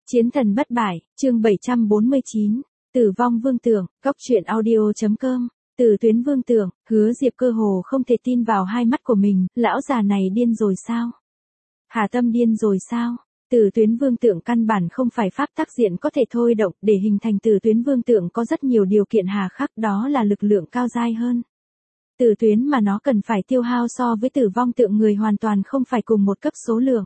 Chiến thần bất bại, chương 749, Tử vong vương tưởng, góc truyện audio.com, Tử tuyến vương tưởng, Hứa Diệp cơ hồ không thể tin vào hai mắt của mình, lão già này điên rồi sao? Hà Tâm điên rồi sao? Tử tuyến vương tượng căn bản không phải pháp tác diện có thể thôi động, để hình thành tử tuyến vương tượng có rất nhiều điều kiện hà khắc, đó là lực lượng cao dai hơn. Tử tuyến mà nó cần phải tiêu hao so với tử vong tượng người hoàn toàn không phải cùng một cấp số lượng.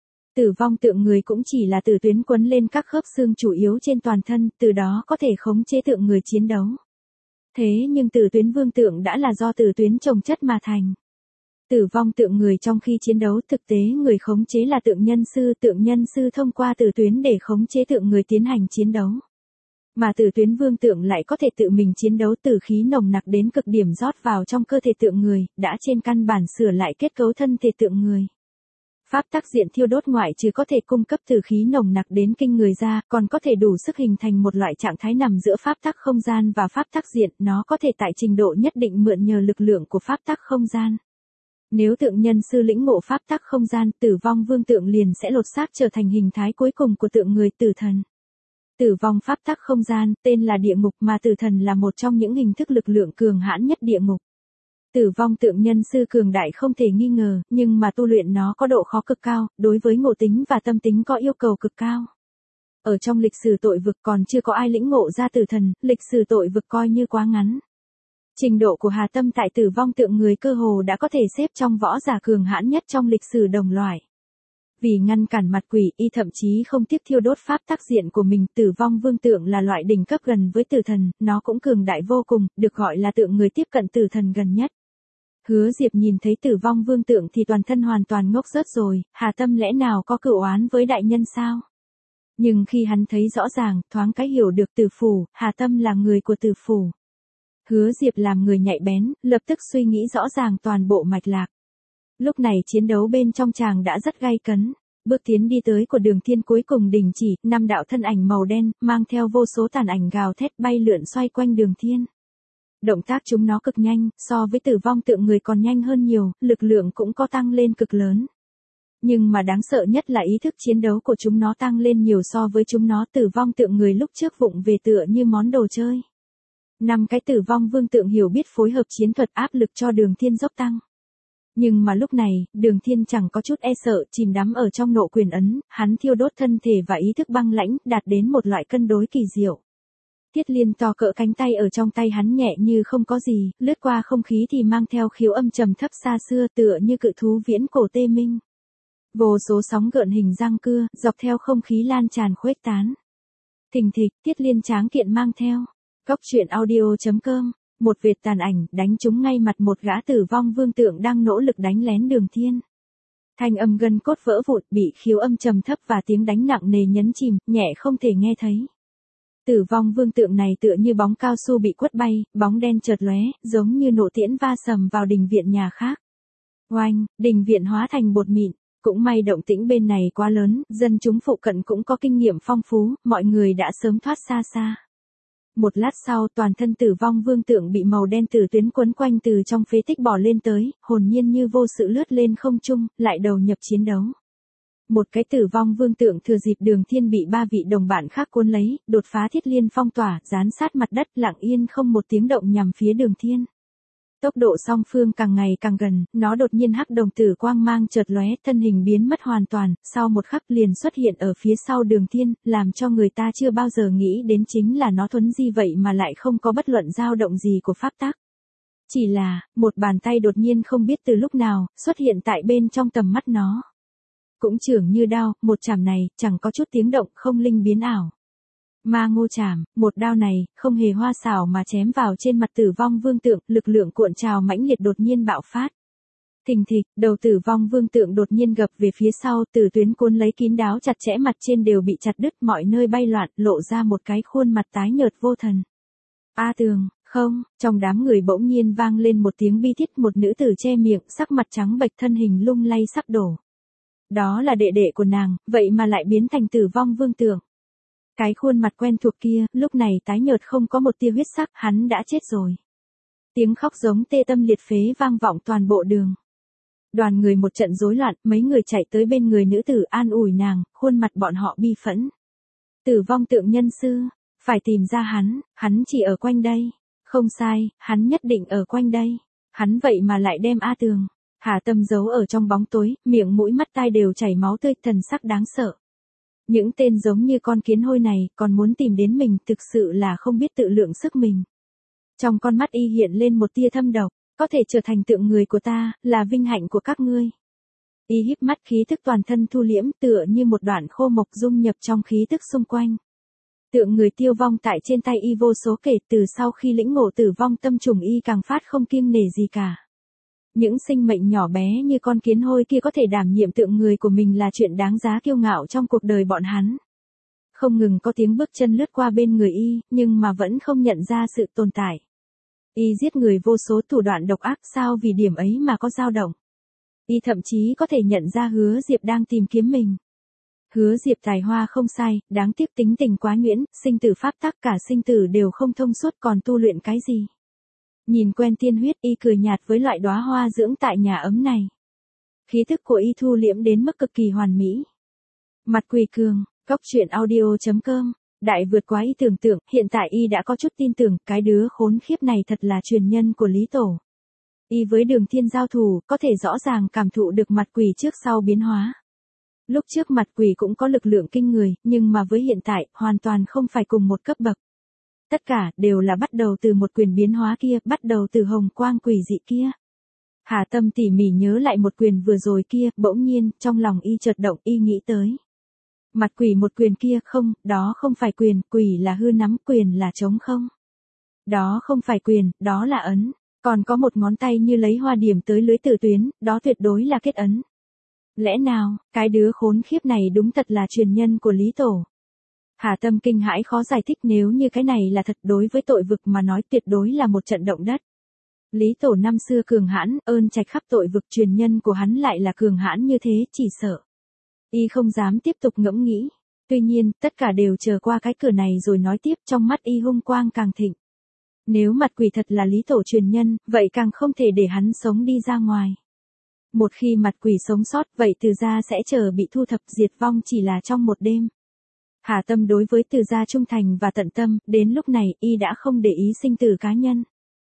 Tử vong tượng người cũng chỉ là tử tuyến quấn lên các khớp xương chủ yếu trên toàn thân, từ đó có thể khống chế tượng người chiến đấu. Thế nhưng tử tuyến vương tượng đã là do tử tuyến chồng chất mà thành. Tử vong tượng người trong khi chiến đấu, thực tế người khống chế là tượng nhân sư thông qua tử tuyến để khống chế tượng người tiến hành chiến đấu. Mà tử tuyến vương tượng lại có thể tự mình chiến đấu, tử khí nồng nặc đến cực điểm rót vào trong cơ thể tượng người, đã trên căn bản sửa lại kết cấu thân thể tượng người. Pháp tắc diện thiêu đốt ngoại trừ có thể cung cấp tử khí nồng nặc đến kinh người ra, còn có thể đủ sức hình thành một loại trạng thái nằm giữa pháp tắc không gian và pháp tắc diện, nó có thể tại trình độ nhất định mượn nhờ lực lượng của pháp tắc không gian. Nếu tượng nhân sư lĩnh ngộ pháp tắc không gian, tử vong vương tượng liền sẽ lột xác trở thành hình thái cuối cùng của tượng người tử thần. Tử vong pháp tắc không gian, tên là địa ngục, mà tử thần là một trong những hình thức lực lượng cường hãn nhất địa ngục. Tử vong tượng nhân sư cường đại không thể nghi ngờ, nhưng mà tu luyện nó có độ khó cực cao, đối với ngộ tính và tâm tính có yêu cầu cực cao. Ở trong lịch sử tội vực còn chưa có ai lĩnh ngộ ra tử thần, lịch sử tội vực coi như quá ngắn. Trình độ của Hà Tâm tại tử vong tượng người cơ hồ đã có thể xếp trong võ giả cường hãn nhất trong lịch sử đồng loại. Vì ngăn cản mặt quỷ, y thậm chí không tiếc thiêu đốt pháp tác diện của mình. Tử vong vương tượng là loại đỉnh cấp gần với tử thần, nó cũng cường đại vô cùng, được gọi là tượng người tiếp cận tử thần gần nhất. Hứa Diệp nhìn thấy tử vong vương tượng thì toàn thân hoàn toàn ngốc rớt rồi, Hà Tâm lẽ nào có cựu oán với đại nhân sao? Nhưng khi hắn thấy rõ ràng, thoáng cái hiểu được Tử Phủ, Hà Tâm là người của Tử Phủ. Hứa Diệp làm người nhạy bén, lập tức suy nghĩ rõ ràng toàn bộ mạch lạc. Lúc này chiến đấu bên trong tràng đã rất gay cấn. Bước tiến đi tới của Đường Thiên cuối cùng đình chỉ, 5 đạo thân ảnh màu đen, mang theo vô số tàn ảnh gào thét bay lượn xoay quanh Đường Thiên. Động tác chúng nó cực nhanh, so với tử vong tượng người còn nhanh hơn nhiều, lực lượng cũng có tăng lên cực lớn. Nhưng mà đáng sợ nhất là ý thức chiến đấu của chúng nó tăng lên nhiều so với chúng nó. Tử vong tượng người lúc trước vụng về tựa như món đồ chơi. 5 cái tử vong vương tượng hiểu biết phối hợp chiến thuật, áp lực cho Đường Thiên dốc tăng. Nhưng mà lúc này, Đường Thiên chẳng có chút e sợ, chìm đắm ở trong nộ quyền ấn, hắn thiêu đốt thân thể và ý thức băng lãnh, đạt đến một loại cân đối kỳ diệu. Thiết Liên to cỡ cánh tay ở trong tay hắn nhẹ như không có gì, lướt qua không khí thì mang theo khiếu âm trầm thấp xa xưa, tựa như cự thú viễn cổ tê minh. Vô số sóng gợn hình răng cưa, dọc theo không khí lan tràn khuếch tán. Thình thịch, Thiết Liên tráng kiện mang theo. Góc truyện audio.com, một vệt tàn ảnh, đánh trúng ngay mặt một gã tử vong vương tượng đang nỗ lực đánh lén Đường Thiên. Thanh âm gân cốt vỡ vụn, bị khiếu âm trầm thấp và tiếng đánh nặng nề nhấn chìm, nhẹ không thể nghe thấy. Tử vong vương tượng này tựa như bóng cao su bị quất bay, bóng đen chợt lóe, giống như nộ tiễn va sầm vào đình viện nhà khác. Oanh, đình viện hóa thành bột mịn. Cũng may động tĩnh bên này quá lớn, dân chúng phụ cận cũng có kinh nghiệm phong phú, mọi người đã sớm thoát xa xa. Một lát sau, toàn thân tử vong vương tượng bị màu đen tử tuyến quấn quanh từ trong phế tích bỏ lên tới, hồn nhiên như vô sự lướt lên không trung, lại đầu nhập chiến đấu. Một cái tử vong vương tượng thừa dịp Đường Thiên bị 3 vị đồng bạn khác cuốn lấy, đột phá Thiết Liên phong tỏa, dán sát mặt đất, lặng yên không một tiếng động nhằm phía Đường Thiên. Tốc độ song phương càng ngày càng gần, nó đột nhiên hắc đồng tử quang mang chợt lóe, thân hình biến mất hoàn toàn, sau một khắc liền xuất hiện ở phía sau Đường Thiên, làm cho người ta chưa bao giờ nghĩ đến chính là nó thuấn di vậy mà lại không có bất luận dao động gì của pháp tắc. Chỉ là, một bàn tay đột nhiên không biết từ lúc nào, xuất hiện tại bên trong tầm mắt nó. Cũng chưởng như đao, một chảm này, chẳng có chút tiếng động, không linh biến ảo. Ma ngô chảm, một đao này, không hề hoa xảo mà chém vào trên mặt tử vong vương tượng, lực lượng cuộn trào mãnh liệt đột nhiên bạo phát. Thình thịch, đầu tử vong vương tượng đột nhiên gập về phía sau, tử tuyến cuốn lấy kín đáo chặt chẽ, mặt trên đều bị chặt đứt, mọi nơi bay loạn, lộ ra một cái khuôn mặt tái nhợt vô thần. A Tường, không, trong đám người bỗng nhiên vang lên một tiếng bi thiết, một nữ tử che miệng, sắc mặt trắng bệch, thân hình lung lay sắp đổ. Đó là đệ đệ của nàng, vậy mà lại biến thành tử vong vương tượng. Cái khuôn mặt quen thuộc kia, lúc này tái nhợt không có một tia huyết sắc, hắn đã chết rồi. Tiếng khóc giống tê tâm liệt phế vang vọng toàn bộ đường. Đoàn người một trận rối loạn, mấy người chạy tới bên người nữ tử an ủi nàng, khuôn mặt bọn họ bi phẫn. Tử vong tượng nhân sư, phải tìm ra hắn chỉ ở quanh đây. Không sai, hắn nhất định ở quanh đây. Hắn vậy mà lại đem A Tường, Hà Tâm giấu ở trong bóng tối, miệng mũi mắt tai đều chảy máu tươi, thần sắc đáng sợ. Những tên giống như con kiến hôi này còn muốn tìm đến mình, thực sự là không biết tự lượng sức mình. Trong con mắt y hiện lên một tia thâm độc, có thể trở thành tượng người của ta, là vinh hạnh của các ngươi. Y híp mắt, khí thức toàn thân thu liễm, tựa như một đoạn khô mộc dung nhập trong khí thức xung quanh. Tượng người tiêu vong tại trên tay y vô số kể, từ sau khi lĩnh ngộ tử vong tâm trùng y càng phát không kiêng nể gì cả. Những sinh mệnh nhỏ bé như con kiến hôi kia có thể đảm nhiệm tượng người của mình là chuyện đáng giá kiêu ngạo trong cuộc đời bọn hắn. Không ngừng có tiếng bước chân lướt qua bên người y, nhưng mà vẫn không nhận ra sự tồn tại. Y giết người vô số, thủ đoạn độc ác, sao vì điểm ấy mà có dao động. Y thậm chí có thể nhận ra Hứa Diệp đang tìm kiếm mình. Hứa Diệp tài hoa không sai, đáng tiếc tính tình quá nhuyễn, sinh tử pháp tắc cả sinh tử đều không thông suốt, còn tu luyện cái gì. Nhìn quen tiên huyết, y cười nhạt với loại đóa hoa dưỡng tại nhà ấm này. Khí thức của y thu liễm đến mức cực kỳ hoàn mỹ. Mặt quỷ cường, Cóc truyện audio.com. Đại vượt quá y tưởng tượng, hiện tại y đã có chút tin tưởng, cái đứa khốn khiếp này thật là truyền nhân của Lý Tổ. Y với Đường Thiên giao thủ, có thể rõ ràng cảm thụ được mặt quỷ trước sau biến hóa. Lúc trước mặt quỷ cũng có lực lượng kinh người, nhưng mà với hiện tại, hoàn toàn không phải cùng một cấp bậc. Tất cả đều là bắt đầu từ một quyền biến hóa kia, bắt đầu từ hồng quang quỷ dị kia. Hà Tâm tỉ mỉ nhớ lại một quyền vừa rồi kia, bỗng nhiên, trong lòng y chợt động, y nghĩ tới. Mặt quỷ một quyền kia, không, đó không phải quyền, quỷ là hư nắm, quyền là trống không. Đó không phải quyền, đó là ấn. Còn có một ngón tay như lấy hoa điểm tới lưới tử tuyến, đó tuyệt đối là kết ấn. Lẽ nào, cái đứa khốn khiếp này đúng thật là truyền nhân của Lý Tổ. Hà Tâm kinh hãi khó giải thích, nếu như cái này là thật, đối với tội vực mà nói tuyệt đối là một trận động đất. Lý Tổ năm xưa cường hãn, ơn trạch khắp tội vực, truyền nhân của hắn lại là cường hãn như thế, chỉ sợ. Y không dám tiếp tục ngẫm nghĩ. Tuy nhiên, tất cả đều chờ qua cái cửa này rồi nói tiếp, trong mắt y hung quang càng thịnh. Nếu mặt quỷ thật là Lý Tổ truyền nhân, vậy càng không thể để hắn sống đi ra ngoài. Một khi mặt quỷ sống sót, vậy Từ gia sẽ chờ bị thu thập diệt vong chỉ là trong một đêm. Hà Tâm đối với Từ gia trung thành và tận tâm, đến lúc này y đã không để ý sinh tử cá nhân.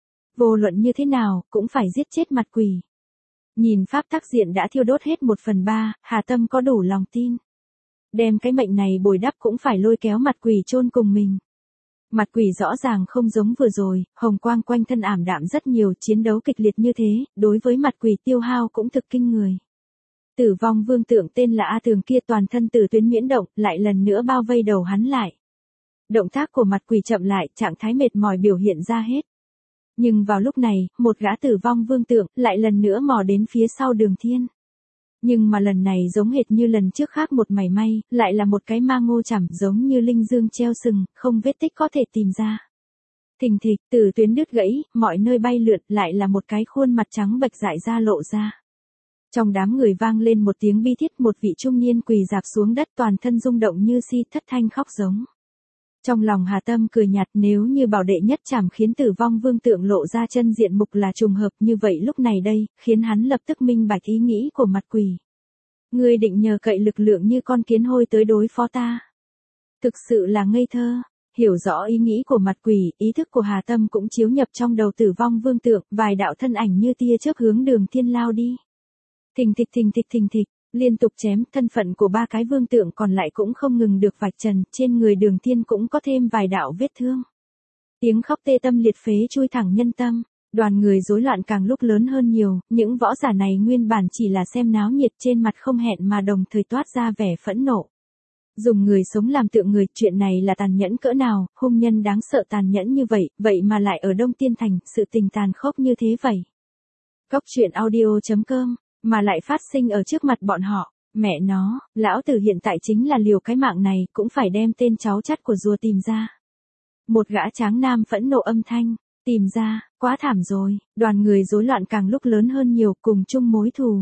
Vô luận như thế nào, cũng phải giết chết mặt quỷ. Nhìn pháp tắc diện đã thiêu đốt hết 1/3, Hà Tâm có đủ lòng tin. Đem cái mệnh này bồi đắp cũng phải lôi kéo mặt quỷ chôn cùng mình. Mặt quỷ rõ ràng không giống vừa rồi, hồng quang quanh thân ảm đạm rất nhiều, chiến đấu kịch liệt như thế, đối với mặt quỷ tiêu hao cũng thực kinh người. Tử vong vương tượng tên là A Tường kia toàn thân tử tuyến miễn động, lại lần nữa bao vây đầu hắn lại. Động tác của mặt quỷ chậm lại, trạng thái mệt mỏi biểu hiện ra hết. Nhưng vào lúc này, một gã tử vong vương tượng lại lần nữa mò đến phía sau Đường Thiên. Nhưng mà lần này giống hệt như lần trước khác một mảy may, lại là một cái ma ngô chẩm giống như linh dương treo sừng, không vết tích có thể tìm ra. Thình thịch, tử tuyến đứt gãy, mọi nơi bay lượn, lại là một cái khuôn mặt trắng bệch dại ra lộ ra. Trong đám người vang lên một tiếng bi thiết, một vị trung niên quỳ rạp xuống đất, toàn thân rung động như si, thất thanh khóc giống. Trong lòng Hà Tâm cười nhạt, nếu như bảo đệ nhất chảm khiến tử vong vương tượng lộ ra chân diện mục là trùng hợp, như vậy lúc này đây, khiến hắn lập tức minh bạch ý nghĩ của mặt quỷ. Ngươi định nhờ cậy lực lượng như con kiến hôi tới đối phó ta. Thực sự là ngây thơ. Hiểu rõ ý nghĩ của mặt quỷ, ý thức của Hà Tâm cũng chiếu nhập trong đầu tử vong vương tượng, vài đạo thân ảnh như tia chớp hướng Đường Thiên lao đi. Thình thịch thình thịch thình thịch, liên tục chém, thân phận của ba cái vương tượng còn lại cũng không ngừng được vạch trần, trên người Đường Thiên cũng có thêm vài đạo vết thương. Tiếng khóc tê tâm liệt phế chui thẳng nhân tâm, đoàn người rối loạn càng lúc lớn hơn nhiều, những võ giả này nguyên bản chỉ là xem náo nhiệt, trên mặt không hẹn mà đồng thời toát ra vẻ phẫn nộ. Dùng người sống làm tượng người, chuyện này là tàn nhẫn cỡ nào, hung nhân đáng sợ tàn nhẫn như vậy, vậy mà lại ở Đông Tiên Thành, sự tình tàn khốc như thế vậy. Cóc truyện audio.com, mà lại phát sinh ở trước mặt bọn họ, mẹ nó, lão tử hiện tại chính là liều cái mạng này, cũng phải đem tên cháu chắt của rùa tìm ra. Một gã tráng nam phẫn nộ âm thanh, tìm ra, quá thảm rồi, đoàn người rối loạn càng lúc lớn hơn nhiều, cùng chung mối thù.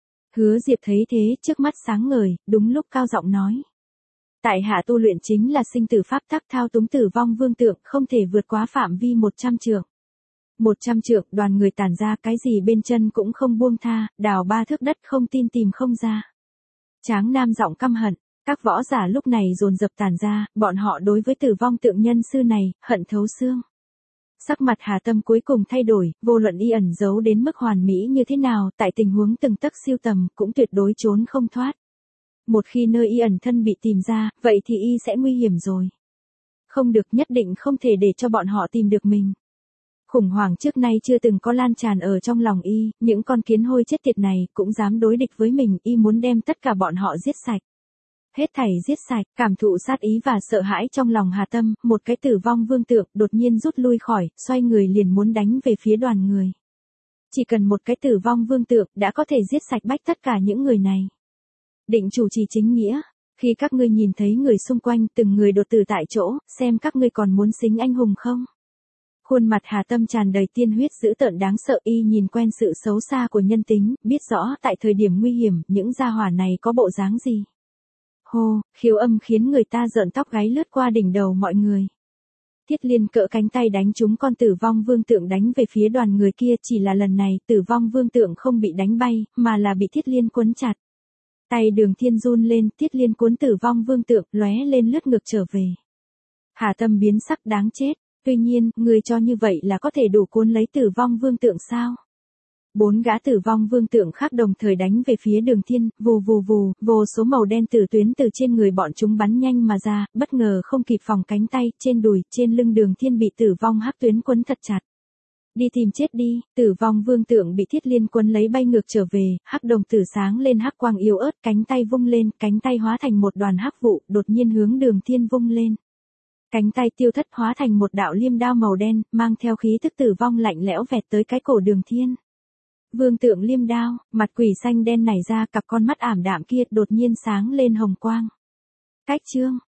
Hứa Diệp thấy thế, trước mắt sáng ngời, đúng lúc cao giọng nói. Tại hạ tu luyện chính là sinh tử pháp tắc, thao túng tử vong vương tượng, không thể vượt quá phạm vi 100 trượng. 100 trượng, đoàn người tản ra, cái gì bên chân cũng không buông tha, đào 3 thước đất, không tin tìm không ra. Tráng nam giọng căm hận, Các võ giả lúc này dồn dập tản ra, bọn họ đối với tử vong tượng nhân sư này, hận thấu xương. Sắc mặt Hà Tâm cuối cùng thay đổi, vô luận y ẩn giấu đến mức hoàn mỹ như thế nào, tại tình huống từng tấc siêu tầm, cũng tuyệt đối trốn không thoát. Một khi nơi y ẩn thân bị tìm ra, vậy thì y sẽ nguy hiểm rồi. Không được, nhất định không thể để cho bọn họ tìm được mình. Khủng hoảng trước nay chưa từng có lan tràn ở trong lòng y, những con kiến hôi chết tiệt này cũng dám đối địch với mình, y muốn đem tất cả bọn họ giết sạch. Hết thảy giết sạch, cảm thụ sát ý và sợ hãi trong lòng Hà Tâm, một cái tử vong vương tượng đột nhiên rút lui khỏi, xoay người liền muốn đánh về phía đoàn người. Chỉ cần một cái tử vong vương tượng đã có thể giết sạch bách tất cả những người này. Định chủ trì chính nghĩa, khi các ngươi nhìn thấy người xung quanh từng người đột tử tại chỗ, xem các ngươi còn muốn xính anh hùng không? Khuôn mặt Hà Tâm tràn đầy tiên huyết dữ tợn đáng sợ, y nhìn quen sự xấu xa của nhân tính, biết rõ tại thời điểm nguy hiểm, những gia hỏa này có bộ dáng gì. Hô, khiếu âm khiến người ta rợn tóc gáy lướt qua đỉnh đầu mọi người. Thiết Liên cỡ cánh tay đánh trúng con tử vong vương tượng đánh về phía đoàn người kia, chỉ là lần này tử vong vương tượng không bị đánh bay, mà là bị Thiết Liên quấn chặt. Tay Đường Thiên run lên, Thiết Liên cuốn tử vong vương tượng, lóe lên lướt ngược trở về. Hà Tâm biến sắc đáng chết, tuy nhiên, người cho như vậy là có thể đủ cuốn lấy tử vong vương tượng sao? 4 gã tử vong vương tượng khác đồng thời đánh về phía Đường Thiên, vù vù vù, vô số màu đen tử tuyến từ trên người bọn chúng bắn nhanh mà ra, bất ngờ không kịp phòng cánh tay, trên đùi, trên lưng Đường Thiên bị tử vong hắc tuyến quấn thật chặt. Đi tìm chết đi, tử vong vương tượng bị Thiết Liên quấn lấy bay ngược trở về, hắc đồng tử sáng lên hắc quang yếu ớt, cánh tay vung lên, cánh tay hóa thành một đoàn hắc vụ, đột nhiên hướng Đường Thiên vung lên. Cánh tay tiêu thất hóa thành một đạo liêm đao màu đen, mang theo khí tức tử vong lạnh lẽo vẹt tới cái cổ Đường Thiên. Vương tượng liêm đao, mặt quỷ xanh đen nảy ra, cặp con mắt ảm đạm kia đột nhiên sáng lên hồng quang. Cách chương